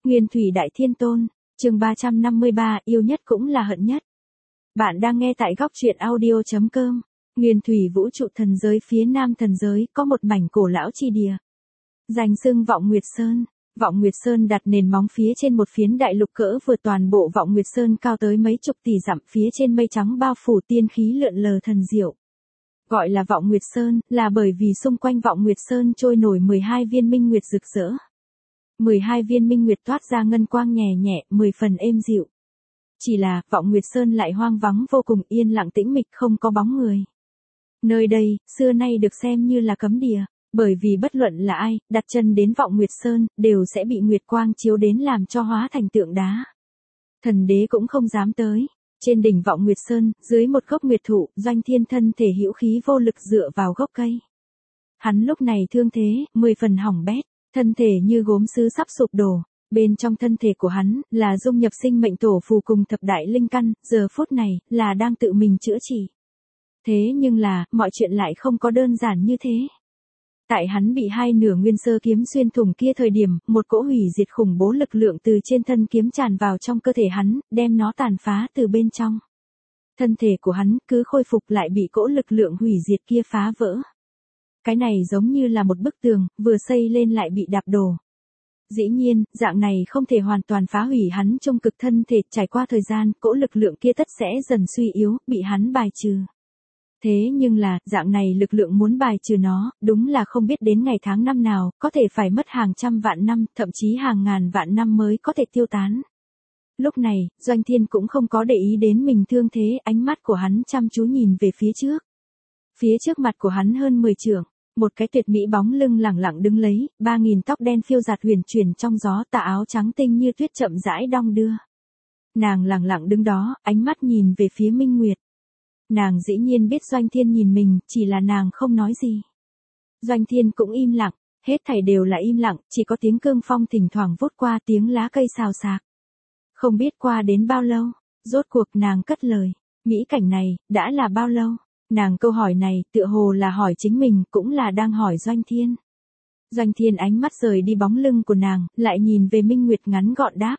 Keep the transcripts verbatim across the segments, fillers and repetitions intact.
Nguyên Thủy Đại Thiên Tôn, chương ba trăm năm mươi ba, yêu nhất cũng là hận nhất. Bạn đang nghe tại góc truyện audio chấm com. Nguyên Thủy vũ trụ thần giới phía nam thần giới có một mảnh cổ lão chi địa. Danh xưng Vọng Nguyệt Sơn. Vọng Nguyệt Sơn đặt nền móng phía trên một phiến đại lục cỡ vừa, toàn bộ Vọng Nguyệt Sơn cao tới mấy chục tỷ dặm, phía trên mây trắng bao phủ, tiên khí lượn lờ thần diệu. Gọi là Vọng Nguyệt Sơn, là bởi vì xung quanh Vọng Nguyệt Sơn trôi nổi mười hai viên minh nguyệt rực rỡ. mười hai viên minh nguyệt toát ra ngân quang nhẹ nhẹ, mười phần êm dịu. Chỉ là, Vọng Nguyệt Sơn lại hoang vắng vô cùng, yên lặng tĩnh mịch, không có bóng người. Nơi đây, xưa nay được xem như là cấm địa, bởi vì bất luận là ai, đặt chân đến Vọng Nguyệt Sơn, đều sẽ bị nguyệt quang chiếu đến làm cho hóa thành tượng đá. Thần đế cũng không dám tới. Trên đỉnh Vọng Nguyệt Sơn, dưới một gốc nguyệt thụ, Doanh Thiên thân thể hữu khí vô lực dựa vào gốc cây. Hắn lúc này thương thế, mười phần hỏng bét, thân thể như gốm sứ sắp sụp đổ. Bên trong thân thể của hắn, là dung nhập sinh mệnh tổ phù cùng thập đại linh căn, giờ phút này, là đang tự mình chữa trị. Thế nhưng là, mọi chuyện lại không có đơn giản như thế. Tại hắn bị hai nửa nguyên sơ kiếm xuyên thủng kia thời điểm, một cỗ hủy diệt khủng bố lực lượng từ trên thân kiếm tràn vào trong cơ thể hắn, đem nó tàn phá từ bên trong. Thân thể của hắn cứ khôi phục lại bị cỗ lực lượng hủy diệt kia phá vỡ. Cái này giống như là một bức tường, vừa xây lên lại bị đạp đổ. Dĩ nhiên, dạng này không thể hoàn toàn phá hủy hắn trung cực thân thể, trải qua thời gian, cỗ lực lượng kia tất sẽ dần suy yếu, bị hắn bài trừ. Thế nhưng là, dạng này lực lượng muốn bài trừ nó, đúng là không biết đến ngày tháng năm nào, có thể phải mất hàng trăm vạn năm, thậm chí hàng ngàn vạn năm mới có thể tiêu tán. Lúc này, Doanh Thiên cũng không có để ý đến mình thương thế, ánh mắt của hắn chăm chú nhìn về phía trước. Phía trước mặt của hắn hơn mười trượng, một cái tuyệt mỹ bóng lưng lẳng lặng đứng lấy, ba nghìn tóc đen phiêu dạt huyền chuyển trong gió, tà áo trắng tinh như tuyết chậm rãi đong đưa. Nàng lẳng lặng đứng đó, ánh mắt nhìn về phía Minh Nguyệt. Nàng dĩ nhiên biết Doanh Thiên nhìn mình, chỉ là nàng không nói gì. Doanh Thiên cũng im lặng, hết thảy đều là im lặng, chỉ có tiếng cương phong thỉnh thoảng vút qua, tiếng lá cây xào xạc. Không biết qua đến bao lâu, rốt cuộc nàng cất lời, nghĩ cảnh này, đã là bao lâu? Nàng câu hỏi này, tựa hồ là hỏi chính mình, cũng là đang hỏi Doanh Thiên. Doanh Thiên ánh mắt rời đi bóng lưng của nàng, lại nhìn về Minh Nguyệt ngắn gọn đáp.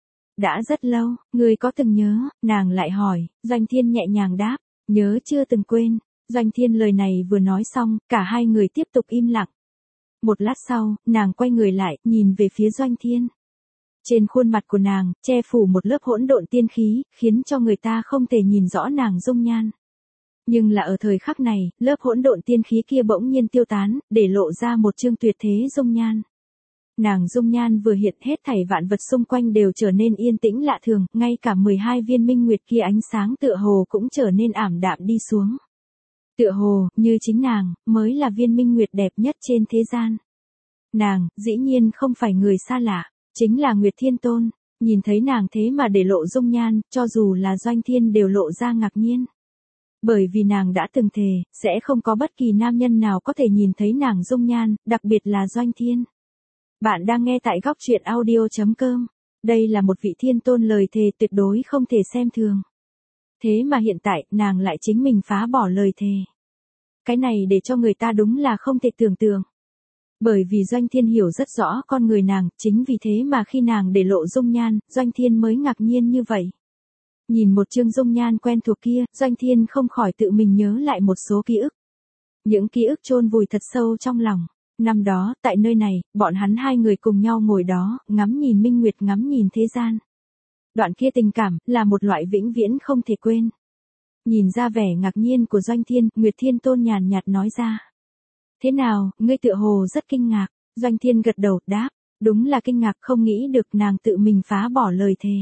Đã rất lâu, ngươi có từng nhớ? Nàng lại hỏi. Doanh Thiên nhẹ nhàng đáp. Nhớ chưa từng quên. Doanh Thiên lời này vừa nói xong, cả hai người tiếp tục im lặng. Một lát sau, nàng quay người lại, nhìn về phía Doanh Thiên. Trên khuôn mặt của nàng, che phủ một lớp hỗn độn tiên khí, khiến cho người ta không thể nhìn rõ nàng dung nhan. Nhưng là ở thời khắc này, lớp hỗn độn tiên khí kia bỗng nhiên tiêu tán, để lộ ra một chương tuyệt thế dung nhan. Nàng dung nhan vừa hiện, hết thảy vạn vật xung quanh đều trở nên yên tĩnh lạ thường, ngay cả mười hai viên minh nguyệt kia ánh sáng tựa hồ cũng trở nên ảm đạm đi xuống. Tựa hồ, như chính nàng, mới là viên minh nguyệt đẹp nhất trên thế gian. Nàng, dĩ nhiên không phải người xa lạ, chính là Nguyệt Thiên Tôn. Nhìn thấy nàng thế mà để lộ dung nhan, cho dù là Doanh Thiên đều lộ ra ngạc nhiên. Bởi vì nàng đã từng thề, sẽ không có bất kỳ nam nhân nào có thể nhìn thấy nàng dung nhan, đặc biệt là Doanh Thiên. Bạn đang nghe tại góc truyện audio chấm com. Đây là một vị thiên tôn lời thề tuyệt đối không thể xem thường. Thế mà hiện tại, nàng lại chính mình phá bỏ lời thề. Cái này để cho người ta đúng là không thể tưởng tượng. Bởi vì Doanh Thiên hiểu rất rõ con người nàng, chính vì thế mà khi nàng để lộ dung nhan, Doanh Thiên mới ngạc nhiên như vậy. Nhìn một chương dung nhan quen thuộc kia, Doanh Thiên không khỏi tự mình nhớ lại một số ký ức. Những ký ức chôn vùi thật sâu trong lòng. Năm đó, tại nơi này, bọn hắn hai người cùng nhau ngồi đó, ngắm nhìn Minh Nguyệt, ngắm nhìn thế gian. Đoạn kia tình cảm, là một loại vĩnh viễn không thể quên. Nhìn ra vẻ ngạc nhiên của Doanh Thiên, Nguyệt Thiên Tôn nhàn nhạt nói ra. Thế nào, ngươi tựa hồ rất kinh ngạc. Doanh Thiên gật đầu, đáp. Đúng là kinh ngạc, không nghĩ được nàng tự mình phá bỏ lời thề.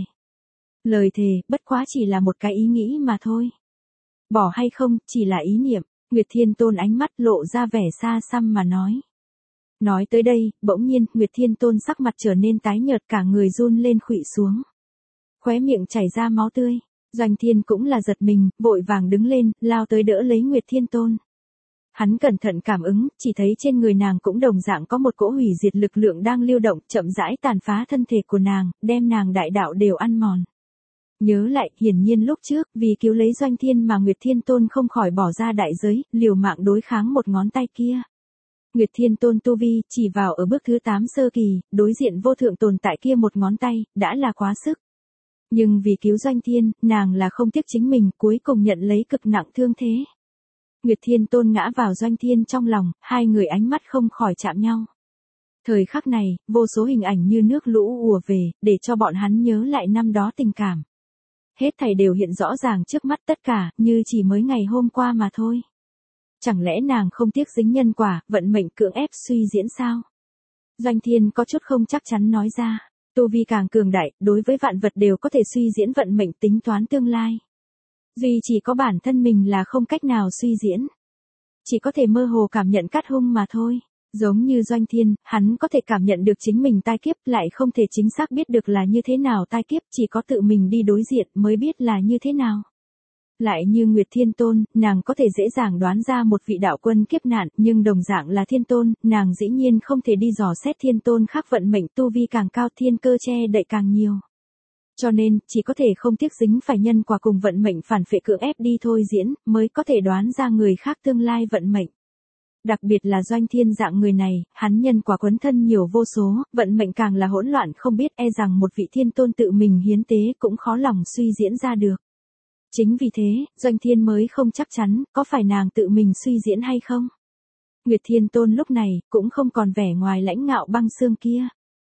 Lời thề, bất quá chỉ là một cái ý nghĩ mà thôi. Bỏ hay không, chỉ là ý niệm. Nguyệt Thiên Tôn ánh mắt lộ ra vẻ xa xăm mà nói. Nói tới đây, bỗng nhiên, Nguyệt Thiên Tôn sắc mặt trở nên tái nhợt, cả người run lên khuỵu xuống. Khóe miệng chảy ra máu tươi. Doanh Thiên cũng là giật mình, vội vàng đứng lên, lao tới đỡ lấy Nguyệt Thiên Tôn. Hắn cẩn thận cảm ứng, chỉ thấy trên người nàng cũng đồng dạng có một cỗ hủy diệt lực lượng đang lưu động, chậm rãi tàn phá thân thể của nàng, đem nàng đại đạo đều ăn mòn. Nhớ lại, hiển nhiên lúc trước, vì cứu lấy Doanh Thiên mà Nguyệt Thiên Tôn không khỏi bỏ ra đại giới, liều mạng đối kháng một ngón tay kia. Nguyệt Thiên Tôn tu vi chỉ vào ở bước thứ tám sơ kỳ, đối diện vô thượng tồn tại kia một ngón tay, đã là quá sức. Nhưng vì cứu Doanh Thiên, nàng là không tiếc chính mình, cuối cùng nhận lấy cực nặng thương thế. Nguyệt Thiên Tôn ngã vào Doanh Thiên trong lòng, hai người ánh mắt không khỏi chạm nhau. Thời khắc này, vô số hình ảnh như nước lũ ùa về, để cho bọn hắn nhớ lại năm đó tình cảm. Hết thảy đều hiện rõ ràng trước mắt tất cả, như chỉ mới ngày hôm qua mà thôi. Chẳng lẽ nàng không tiếc dính nhân quả, vận mệnh cưỡng ép suy diễn sao? Doanh Thiên có chút không chắc chắn nói ra. Tu vi càng cường đại, đối với vạn vật đều có thể suy diễn vận mệnh tính toán tương lai. Duy chỉ có bản thân mình là không cách nào suy diễn. Chỉ có thể mơ hồ cảm nhận cát hung mà thôi. Giống như Doanh Thiên, hắn có thể cảm nhận được chính mình tai kiếp, lại không thể chính xác biết được là như thế nào tai kiếp, chỉ có tự mình đi đối diện mới biết là như thế nào. Lại như Nguyệt Thiên Tôn, nàng có thể dễ dàng đoán ra một vị đạo quân kiếp nạn, nhưng đồng dạng là Thiên Tôn, nàng dĩ nhiên không thể đi dò xét Thiên Tôn khác vận mệnh tu vi càng cao, thiên cơ che đậy càng nhiều. Cho nên, chỉ có thể không tiếc dính phải nhân quả cùng vận mệnh phản phệ cưỡng ép đi thôi diễn, mới có thể đoán ra người khác tương lai vận mệnh. Đặc biệt là Doanh Thiên dạng người này, hắn nhân quả quấn thân nhiều vô số, vận mệnh càng là hỗn loạn không biết, e rằng một vị Thiên Tôn tự mình hiến tế cũng khó lòng suy diễn ra được. Chính vì thế, Doanh Thiên mới không chắc chắn, có phải nàng tự mình suy diễn hay không. Nguyệt Thiên Tôn lúc này, cũng không còn vẻ ngoài lãnh ngạo băng xương kia.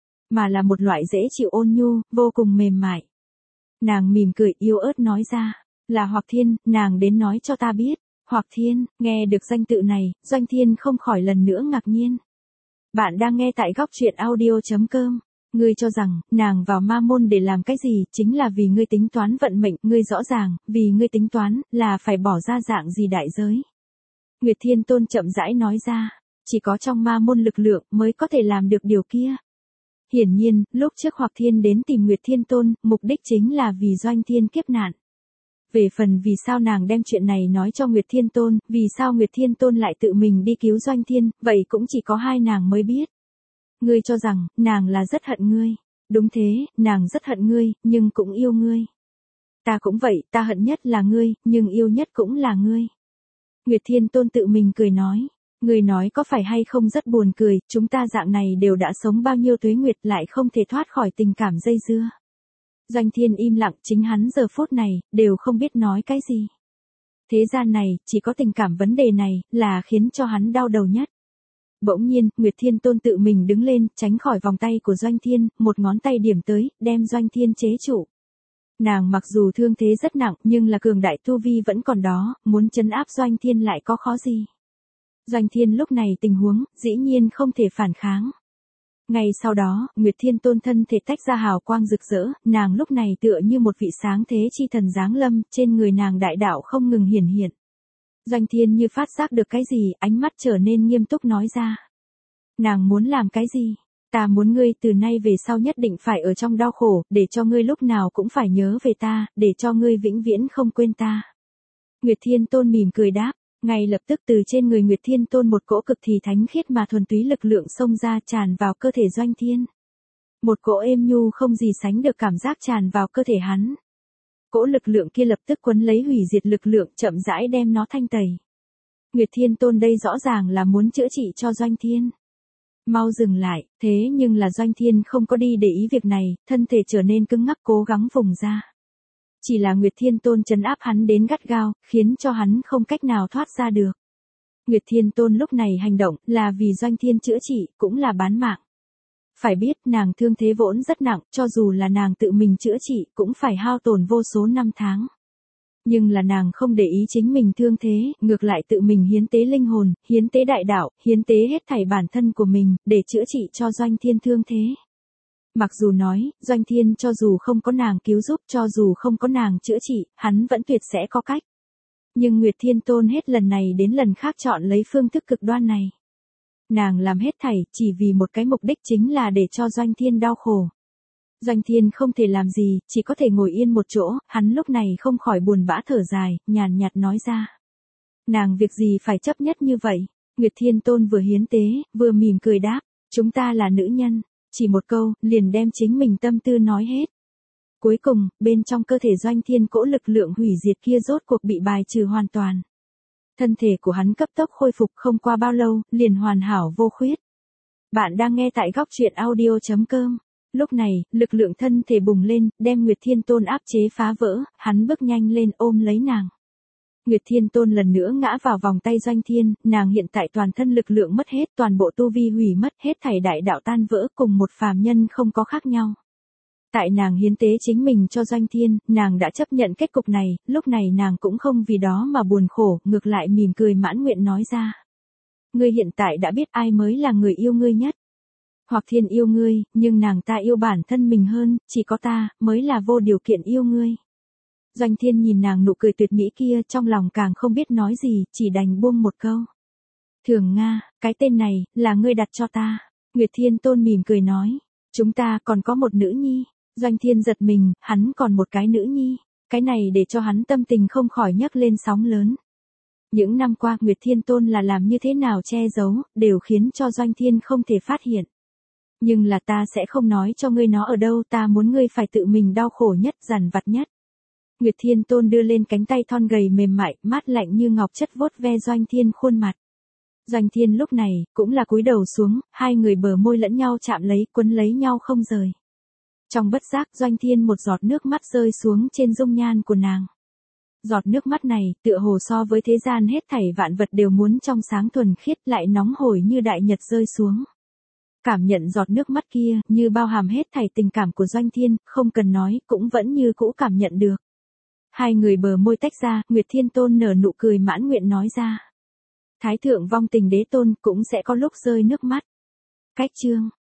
Mà là một loại dễ chịu ôn nhu, vô cùng mềm mại. Nàng mỉm cười yếu ớt nói ra, là Hoặc Thiên, nàng đến nói cho ta biết. Hoặc Thiên, nghe được danh tự này, Doanh Thiên không khỏi lần nữa ngạc nhiên. Bạn đang nghe tại góc truyện audio chấm com. Ngươi cho rằng, nàng vào ma môn để làm cái gì, chính là vì ngươi tính toán vận mệnh, ngươi rõ ràng, vì ngươi tính toán, là phải bỏ ra dạng gì đại giới. Nguyệt Thiên Tôn chậm rãi nói ra, chỉ có trong ma môn lực lượng mới có thể làm được điều kia. Hiển nhiên, lúc trước Hoặc Thiên đến tìm Nguyệt Thiên Tôn, mục đích chính là vì Doanh Thiên kiếp nạn. Về phần vì sao nàng đem chuyện này nói cho Nguyệt Thiên Tôn, vì sao Nguyệt Thiên Tôn lại tự mình đi cứu Doanh Thiên, vậy cũng chỉ có hai nàng mới biết. Ngươi cho rằng, nàng là rất hận ngươi. Đúng thế, nàng rất hận ngươi, nhưng cũng yêu ngươi. Ta cũng vậy, ta hận nhất là ngươi, nhưng yêu nhất cũng là ngươi. Nguyệt Thiên Tôn tự mình cười nói. Ngươi nói có phải hay không rất buồn cười, chúng ta dạng này đều đã sống bao nhiêu tuế nguyệt lại không thể thoát khỏi tình cảm dây dưa. Doanh Thiên im lặng, chính hắn giờ phút này, đều không biết nói cái gì. Thế gian này, chỉ có tình cảm vấn đề này, là khiến cho hắn đau đầu nhất. Bỗng nhiên, Nguyệt Thiên Tôn tự mình đứng lên, tránh khỏi vòng tay của Doanh Thiên, một ngón tay điểm tới, đem Doanh Thiên chế trụ. Nàng mặc dù thương thế rất nặng, nhưng là cường đại tu vi vẫn còn đó, muốn trấn áp Doanh Thiên lại có khó gì. Doanh Thiên lúc này tình huống, dĩ nhiên không thể phản kháng. Ngay sau đó, Nguyệt Thiên Tôn thân thể tách ra hào quang rực rỡ, nàng lúc này tựa như một vị sáng thế chi thần giáng lâm, trên người nàng đại đạo không ngừng hiển hiện. Doanh Thiên như phát giác được cái gì, ánh mắt trở nên nghiêm túc nói ra. Nàng muốn làm cái gì? Ta muốn ngươi từ nay về sau nhất định phải ở trong đau khổ, để cho ngươi lúc nào cũng phải nhớ về ta, để cho ngươi vĩnh viễn không quên ta. Nguyệt Thiên Tôn mỉm cười đáp, ngay lập tức từ trên người Nguyệt Thiên Tôn một cỗ cực thì thánh khiết mà thuần túy lực lượng xông ra tràn vào cơ thể Doanh Thiên. Một cỗ êm nhu không gì sánh được cảm giác tràn vào cơ thể hắn. Cỗ lực lượng kia lập tức quấn lấy hủy diệt lực lượng chậm rãi đem nó thanh tẩy. Nguyệt Thiên Tôn đây rõ ràng là muốn chữa trị cho Doanh Thiên. Mau dừng lại, thế nhưng là Doanh Thiên không có đi để ý việc này, thân thể trở nên cứng ngắc cố gắng vùng ra. Chỉ là Nguyệt Thiên Tôn trấn áp hắn đến gắt gao, khiến cho hắn không cách nào thoát ra được. Nguyệt Thiên Tôn lúc này hành động là vì Doanh Thiên chữa trị, cũng là bán mạng. Phải biết nàng thương thế vốn rất nặng, cho dù là nàng tự mình chữa trị, cũng phải hao tổn vô số năm tháng. Nhưng là nàng không để ý chính mình thương thế, ngược lại tự mình hiến tế linh hồn, hiến tế đại đạo, hiến tế hết thảy bản thân của mình, để chữa trị cho Doanh Thiên thương thế. Mặc dù nói, Doanh Thiên cho dù không có nàng cứu giúp, cho dù không có nàng chữa trị, hắn vẫn tuyệt sẽ có cách. Nhưng Nguyệt Thiên Tôn hết lần này đến lần khác chọn lấy phương thức cực đoan này. Nàng làm hết thảy, chỉ vì một cái mục đích chính là để cho Doanh Thiên đau khổ. Doanh Thiên không thể làm gì, chỉ có thể ngồi yên một chỗ, hắn lúc này không khỏi buồn bã thở dài, nhàn nhạt nói ra. Nàng việc gì phải chấp nhất như vậy? Nguyệt Thiên Tôn vừa hiến tế, vừa mỉm cười đáp, chúng ta là nữ nhân, chỉ một câu, liền đem chính mình tâm tư nói hết. Cuối cùng, bên trong cơ thể Doanh Thiên cỗ lực lượng hủy diệt kia rốt cuộc bị bài trừ hoàn toàn. Thân thể của hắn cấp tốc khôi phục, không qua bao lâu, liền hoàn hảo vô khuyết. Bạn đang nghe tại góc truyện audio chấm com. Lúc này, lực lượng thân thể bùng lên, đem Nguyệt Thiên Tôn áp chế phá vỡ, hắn bước nhanh lên ôm lấy nàng. Nguyệt Thiên Tôn lần nữa ngã vào vòng tay Doanh Thiên, nàng hiện tại toàn thân lực lượng mất hết, toàn bộ tu vi hủy mất, hết thảy đại đạo tan vỡ, cùng một phàm nhân không có khác nhau. Tại nàng hiến tế chính mình cho Doanh Thiên, nàng đã chấp nhận kết cục này, lúc này nàng cũng không vì đó mà buồn khổ, ngược lại mỉm cười mãn nguyện nói ra. Ngươi hiện tại đã biết ai mới là người yêu ngươi nhất. Hoặc Thiên yêu ngươi, nhưng nàng ta yêu bản thân mình hơn, chỉ có ta, mới là vô điều kiện yêu ngươi. Doanh Thiên nhìn nàng nụ cười tuyệt mỹ kia, trong lòng càng không biết nói gì, chỉ đành buông một câu. Thường Nga, cái tên này, là ngươi đặt cho ta. Nguyệt Thiên Tôn mỉm cười nói. Chúng ta còn có một nữ nhi. Doanh Thiên giật mình, hắn còn một cái nữ nhi. Cái này để cho hắn tâm tình không khỏi nhấc lên sóng lớn. Những năm qua Nguyệt Thiên Tôn là làm như thế nào che giấu, đều khiến cho Doanh Thiên không thể phát hiện. Nhưng là ta sẽ không nói cho ngươi nó ở đâu, ta muốn ngươi phải tự mình đau khổ nhất, dằn vặt nhất. Nguyệt Thiên Tôn đưa lên cánh tay thon gầy mềm mại, mát lạnh như ngọc chất vuốt ve Doanh Thiên khuôn mặt. Doanh Thiên lúc này, cũng là cúi đầu xuống, hai người bờ môi lẫn nhau chạm lấy, quấn lấy nhau không rời. Trong bất giác Doanh Thiên một giọt nước mắt rơi xuống trên dung nhan của nàng. Giọt nước mắt này, tựa hồ so với thế gian hết thảy vạn vật đều muốn trong sáng thuần khiết, lại nóng hổi như đại nhật rơi xuống. Cảm nhận giọt nước mắt kia, như bao hàm hết thảy tình cảm của Doanh Thiên, không cần nói, cũng vẫn như cũ cảm nhận được. Hai người bờ môi tách ra, Nguyệt Thiên Tôn nở nụ cười mãn nguyện nói ra. Thái thượng vong tình đế tôn cũng sẽ có lúc rơi nước mắt. Cách chương